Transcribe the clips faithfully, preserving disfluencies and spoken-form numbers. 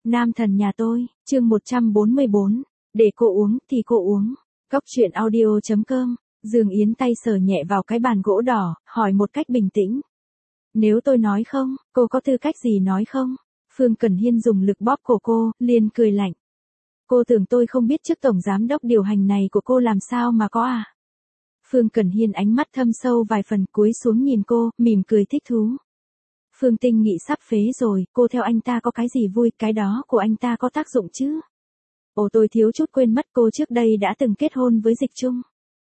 Nam thần nhà tôi, chương một trăm bốn mươi bốn. Để cô uống thì cô uống. Cốc truyện audio chấm com. Dương Yến tay sờ nhẹ vào cái bàn gỗ đỏ, hỏi một cách bình tĩnh. Nếu tôi nói không, cô có tư cách gì nói không? Phương Cẩn Hiên dùng lực bóp cổ cô, liền cười lạnh. Cô tưởng tôi không biết chức tổng giám đốc điều hành này của cô làm sao mà có à? Phương Cẩn Hiên ánh mắt thâm sâu vài phần, cúi xuống nhìn cô, mỉm cười thích thú. Phương Tinh Nghị sắp phế rồi, cô theo anh ta có cái gì vui, cái đó của anh ta có tác dụng chứ? Ồ, tôi thiếu chút quên mất cô trước đây đã từng kết hôn với Dịch Trung.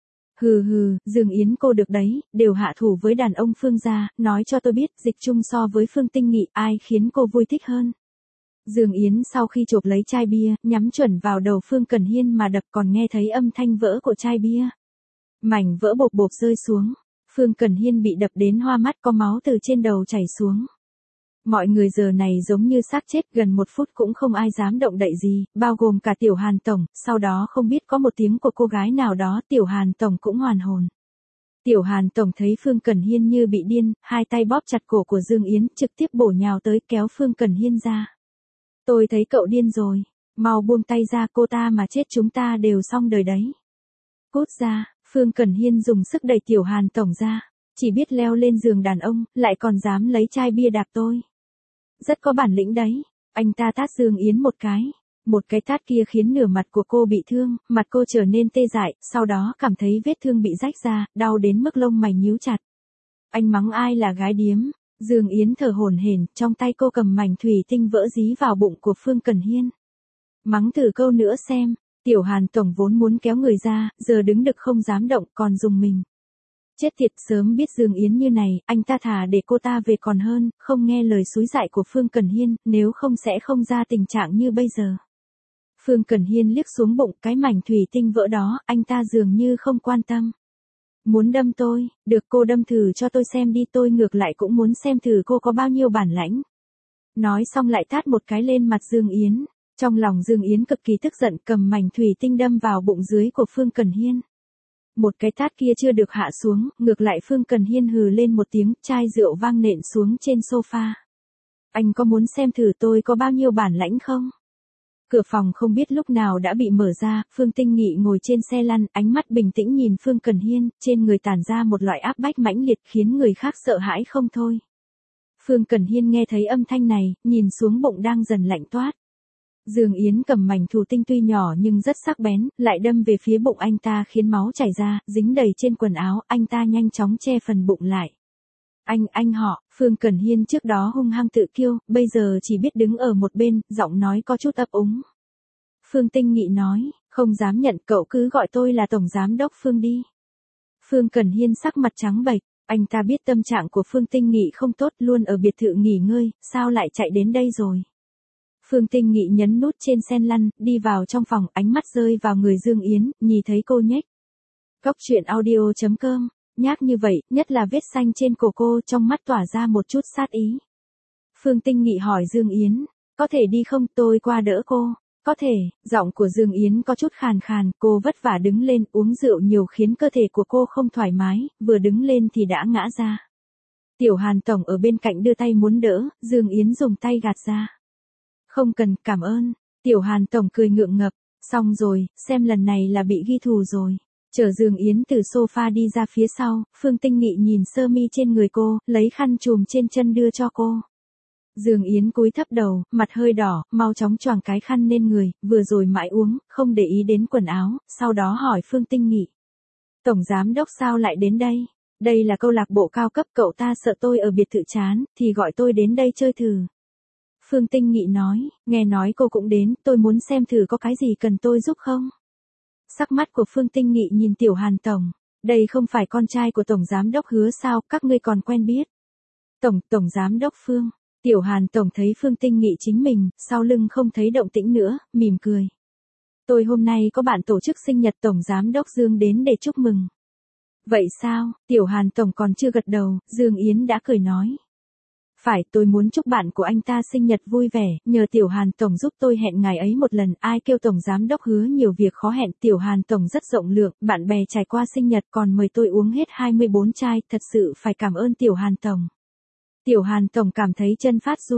Hừ hừ, Dương Yến cô được đấy, đều hạ thủ với đàn ông Phương gia, nói cho tôi biết Dịch Trung so với Phương Tinh Nghị ai khiến cô vui thích hơn. Dương Yến sau khi chộp lấy chai bia, nhắm chuẩn vào đầu Phương Cẩn Hiên mà đập, còn nghe thấy âm thanh vỡ của chai bia. Mảnh vỡ bột bột rơi xuống. Phương Cẩn Hiên bị đập đến hoa mắt, có máu từ trên đầu chảy xuống. Mọi người giờ này giống như xác chết, gần một phút cũng không ai dám động đậy gì, bao gồm cả Tiểu Hàn Tổng, sau đó không biết có một tiếng của cô gái nào đó, Tiểu Hàn Tổng cũng hoàn hồn. Tiểu Hàn Tổng thấy Phương Cẩn Hiên như bị điên, hai tay bóp chặt cổ của Dương Yến, trực tiếp bổ nhào tới kéo Phương Cẩn Hiên ra. Tôi thấy cậu điên rồi, mau buông tay ra, cô ta mà chết chúng ta đều xong đời đấy. Cút ra. Phương Cẩn Hiên dùng sức đẩy Tiểu Hàn Tổng ra, chỉ biết leo lên giường đàn ông, lại còn dám lấy chai bia đạp tôi. Rất có bản lĩnh đấy, anh ta tát Dương Yến một cái, một cái tát kia khiến nửa mặt của cô bị thương, mặt cô trở nên tê dại, sau đó cảm thấy vết thương bị rách ra, đau đến mức lông mày nhíu chặt. Anh mắng ai là gái điếm? Dương Yến thở hổn hển, trong tay cô cầm mảnh thủy tinh vỡ dí vào bụng của Phương Cẩn Hiên. Mắng thử câu nữa xem. Tiểu Hàn Tổng vốn muốn kéo người ra, giờ đứng đực không dám động, còn dùng mình. Chết tiệt, sớm biết Dương Yến như này, anh ta thà để cô ta về còn hơn, không nghe lời xúi dại của Phương Cẩn Hiên, nếu không sẽ không ra tình trạng như bây giờ. Phương Cẩn Hiên liếc xuống bụng, cái mảnh thủy tinh vỡ đó, anh ta dường như không quan tâm. Muốn đâm tôi, được, cô đâm thử cho tôi xem đi, tôi ngược lại cũng muốn xem thử cô có bao nhiêu bản lãnh. Nói xong lại tát một cái lên mặt Dương Yến. Trong lòng Dương Yến cực kỳ tức giận, cầm mảnh thủy tinh đâm vào bụng dưới của Phương Cẩn Hiên. Một cái tát kia chưa được hạ xuống, ngược lại Phương Cẩn Hiên hừ lên một tiếng, chai rượu vang nện xuống trên sofa. Anh có muốn xem thử tôi có bao nhiêu bản lãnh không? Cửa phòng không biết lúc nào đã bị mở ra, Phương Tinh Nghị ngồi trên xe lăn, ánh mắt bình tĩnh nhìn Phương Cẩn Hiên, trên người tản ra một loại áp bách mãnh liệt khiến người khác sợ hãi không thôi. Phương Cẩn Hiên nghe thấy âm thanh này, nhìn xuống bụng đang dần lạnh toát. Dương Yến cầm mảnh thủy tinh tuy nhỏ nhưng rất sắc bén, lại đâm về phía bụng anh ta khiến máu chảy ra, dính đầy trên quần áo, anh ta nhanh chóng che phần bụng lại. Anh, anh họ, Phương Cẩn Hiên trước đó hung hăng tự kiêu, bây giờ chỉ biết đứng ở một bên, giọng nói có chút ấp úng. Phương Tinh Nghị nói, không dám nhận, cậu cứ gọi tôi là Tổng Giám Đốc Phương đi. Phương Cẩn Hiên sắc mặt trắng bệch, anh ta biết tâm trạng của Phương Tinh Nghị không tốt, luôn ở biệt thự nghỉ ngơi, sao lại chạy đến đây rồi. Phương Tinh Nghị nhấn nút trên sen lăn, đi vào trong phòng, ánh mắt rơi vào người Dương Yến, nhìn thấy cô nhếch. Cốc truyện audio chấm com, nhác như vậy, nhất là vết xanh trên cổ cô, trong mắt tỏa ra một chút sát ý. Phương Tinh Nghị hỏi Dương Yến, có thể đi không, tôi qua đỡ cô. Có thể, giọng của Dương Yến có chút khàn khàn, cô vất vả đứng lên, uống rượu nhiều khiến cơ thể của cô không thoải mái, vừa đứng lên thì đã ngã ra. Tiểu Hàn Tổng ở bên cạnh đưa tay muốn đỡ, Dương Yến dùng tay gạt ra. Không cần, cảm ơn. Tiểu Hàn Tổng cười ngượng ngập, xong rồi, xem lần này là bị ghi thù rồi. Chở Dương Yến từ sofa đi ra phía sau, Phương Tinh Nghị nhìn sơ mi trên người cô, lấy khăn trùm trên chân đưa cho cô. Dương Yến cúi thấp đầu, mặt hơi đỏ, mau chóng choàng cái khăn lên người, vừa rồi mãi uống, không để ý đến quần áo, sau đó hỏi Phương Tinh Nghị. Tổng Giám Đốc sao lại đến đây? Đây là câu lạc bộ cao cấp, cậu ta sợ tôi ở biệt thự chán, thì gọi tôi đến đây chơi thử. Phương Tinh Nghị nói, nghe nói cô cũng đến, tôi muốn xem thử có cái gì cần tôi giúp không? Sắc mắt của Phương Tinh Nghị nhìn Tiểu Hàn Tổng, đây không phải con trai của Tổng Giám Đốc Hứa sao, các ngươi còn quen biết. Tổng, Tổng Giám Đốc Phương, Tiểu Hàn Tổng thấy Phương Tinh Nghị chính mình, sau lưng không thấy động tĩnh nữa, mỉm cười. Tôi hôm nay có bạn tổ chức sinh nhật Tổng Giám Đốc Dương đến để chúc mừng. Vậy sao, Tiểu Hàn Tổng còn chưa gật đầu, Dương Yến đã cười nói. Phải, tôi muốn chúc bạn của anh ta sinh nhật vui vẻ, nhờ Tiểu Hàn Tổng giúp tôi hẹn ngày ấy một lần, ai kêu Tổng Giám Đốc Hứa nhiều việc khó hẹn, Tiểu Hàn Tổng rất rộng lượng, bạn bè trải qua sinh nhật còn mời tôi uống hết hai mươi bốn chai, thật sự phải cảm ơn Tiểu Hàn Tổng. Tiểu Hàn Tổng cảm thấy chân phát run,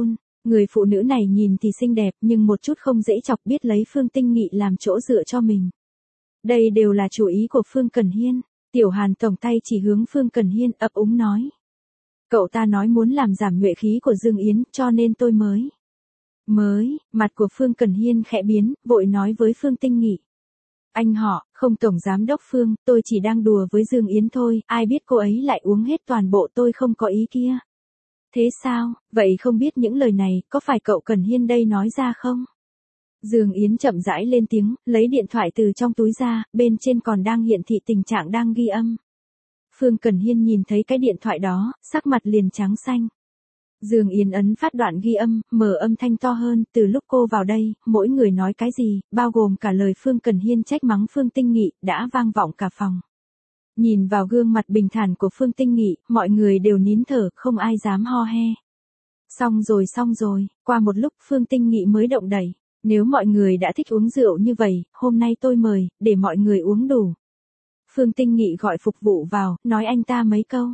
Người phụ nữ này nhìn thì xinh đẹp nhưng một chút không dễ chọc, biết lấy Phương Tinh Nghị làm chỗ dựa cho mình. Đây đều là chủ ý của Phương Cẩn Hiên. Tiểu Hàn tổng tay chỉ hướng Phương Cẩn Hiên ấp úng nói. Cậu ta nói muốn làm giảm nhuệ khí của Dương Yến cho nên tôi mới. Mới, mặt của Phương Cẩn Hiên khẽ biến, vội nói với Phương Tinh Nghị. Anh họ, không tổng giám đốc Phương, tôi chỉ đang đùa với Dương Yến thôi, ai biết cô ấy lại uống hết toàn bộ, tôi không có ý kia. Thế sao, vậy không biết những lời này, có phải cậu Cẩn Hiên đây nói ra không? Dương Yến chậm rãi lên tiếng, lấy điện thoại từ trong túi ra, bên trên còn đang hiển thị tình trạng đang ghi âm. Phương Cẩn Hiên nhìn thấy cái điện thoại đó, sắc mặt liền trắng xanh. Dương Yến ấn phát đoạn ghi âm, mở âm thanh to hơn, từ lúc cô vào đây, mỗi người nói cái gì, bao gồm cả lời Phương Cẩn Hiên trách mắng Phương Tinh Nghị, đã vang vọng cả phòng. Nhìn vào gương mặt bình thản của Phương Tinh Nghị, mọi người đều nín thở, không ai dám ho he. Xong rồi xong rồi, qua một lúc Phương Tinh Nghị mới động đẩy. Nếu mọi người đã thích uống rượu như vậy, hôm nay tôi mời, để mọi người uống đủ. Phương Tinh Nghị gọi phục vụ vào, nói anh ta mấy câu.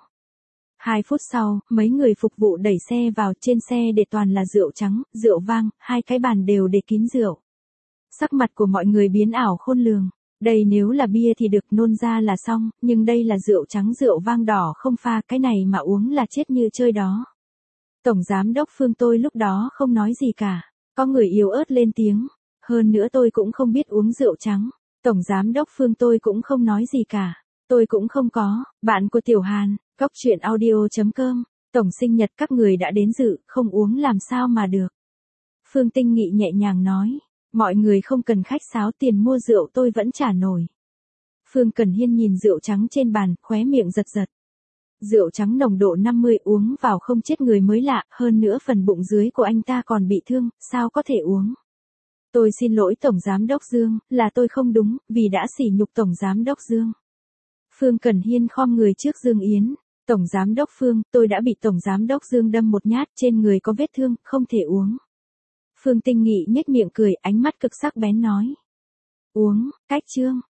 Hai phút sau, mấy người phục vụ đẩy xe vào, trên xe để toàn là rượu trắng, rượu vang, hai cái bàn đều để kín rượu. Sắc mặt của mọi người biến ảo khôn lường. Đây nếu là bia thì được nôn ra là xong, nhưng đây là rượu trắng rượu vang đỏ không pha, cái này mà uống là chết như chơi đó. Tổng giám đốc Phương tôi lúc đó không nói gì cả. Có người yếu ớt lên tiếng. Hơn nữa tôi cũng không biết uống rượu trắng. Tổng giám đốc Phương tôi cũng không nói gì cả. Tôi cũng không có. Bạn của Tiểu Hàn, Cóc Truyện Audio chấm com. Tổng sinh nhật các người đã đến dự, không uống làm sao mà được. Phương Tinh Nghị nhẹ nhàng nói. Mọi người không cần khách sáo, tiền mua rượu tôi vẫn trả nổi. Phương Cẩn Hiên nhìn rượu trắng trên bàn, khóe miệng giật giật. Rượu trắng nồng độ năm mươi uống vào không chết người mới lạ, hơn nữa phần bụng dưới của anh ta còn bị thương, sao có thể uống. Tôi xin lỗi Tổng Giám đốc Dương, là tôi không đúng, vì đã sỉ nhục Tổng Giám đốc Dương. Phương Cẩn Hiên khom người trước Dương Yến. Tổng Giám đốc Phương, tôi đã bị Tổng Giám đốc Dương đâm một nhát, trên người có vết thương, không thể uống. Phương Tinh Nghị nhếch miệng cười, ánh mắt cực sắc bén nói. Uống, cách chương.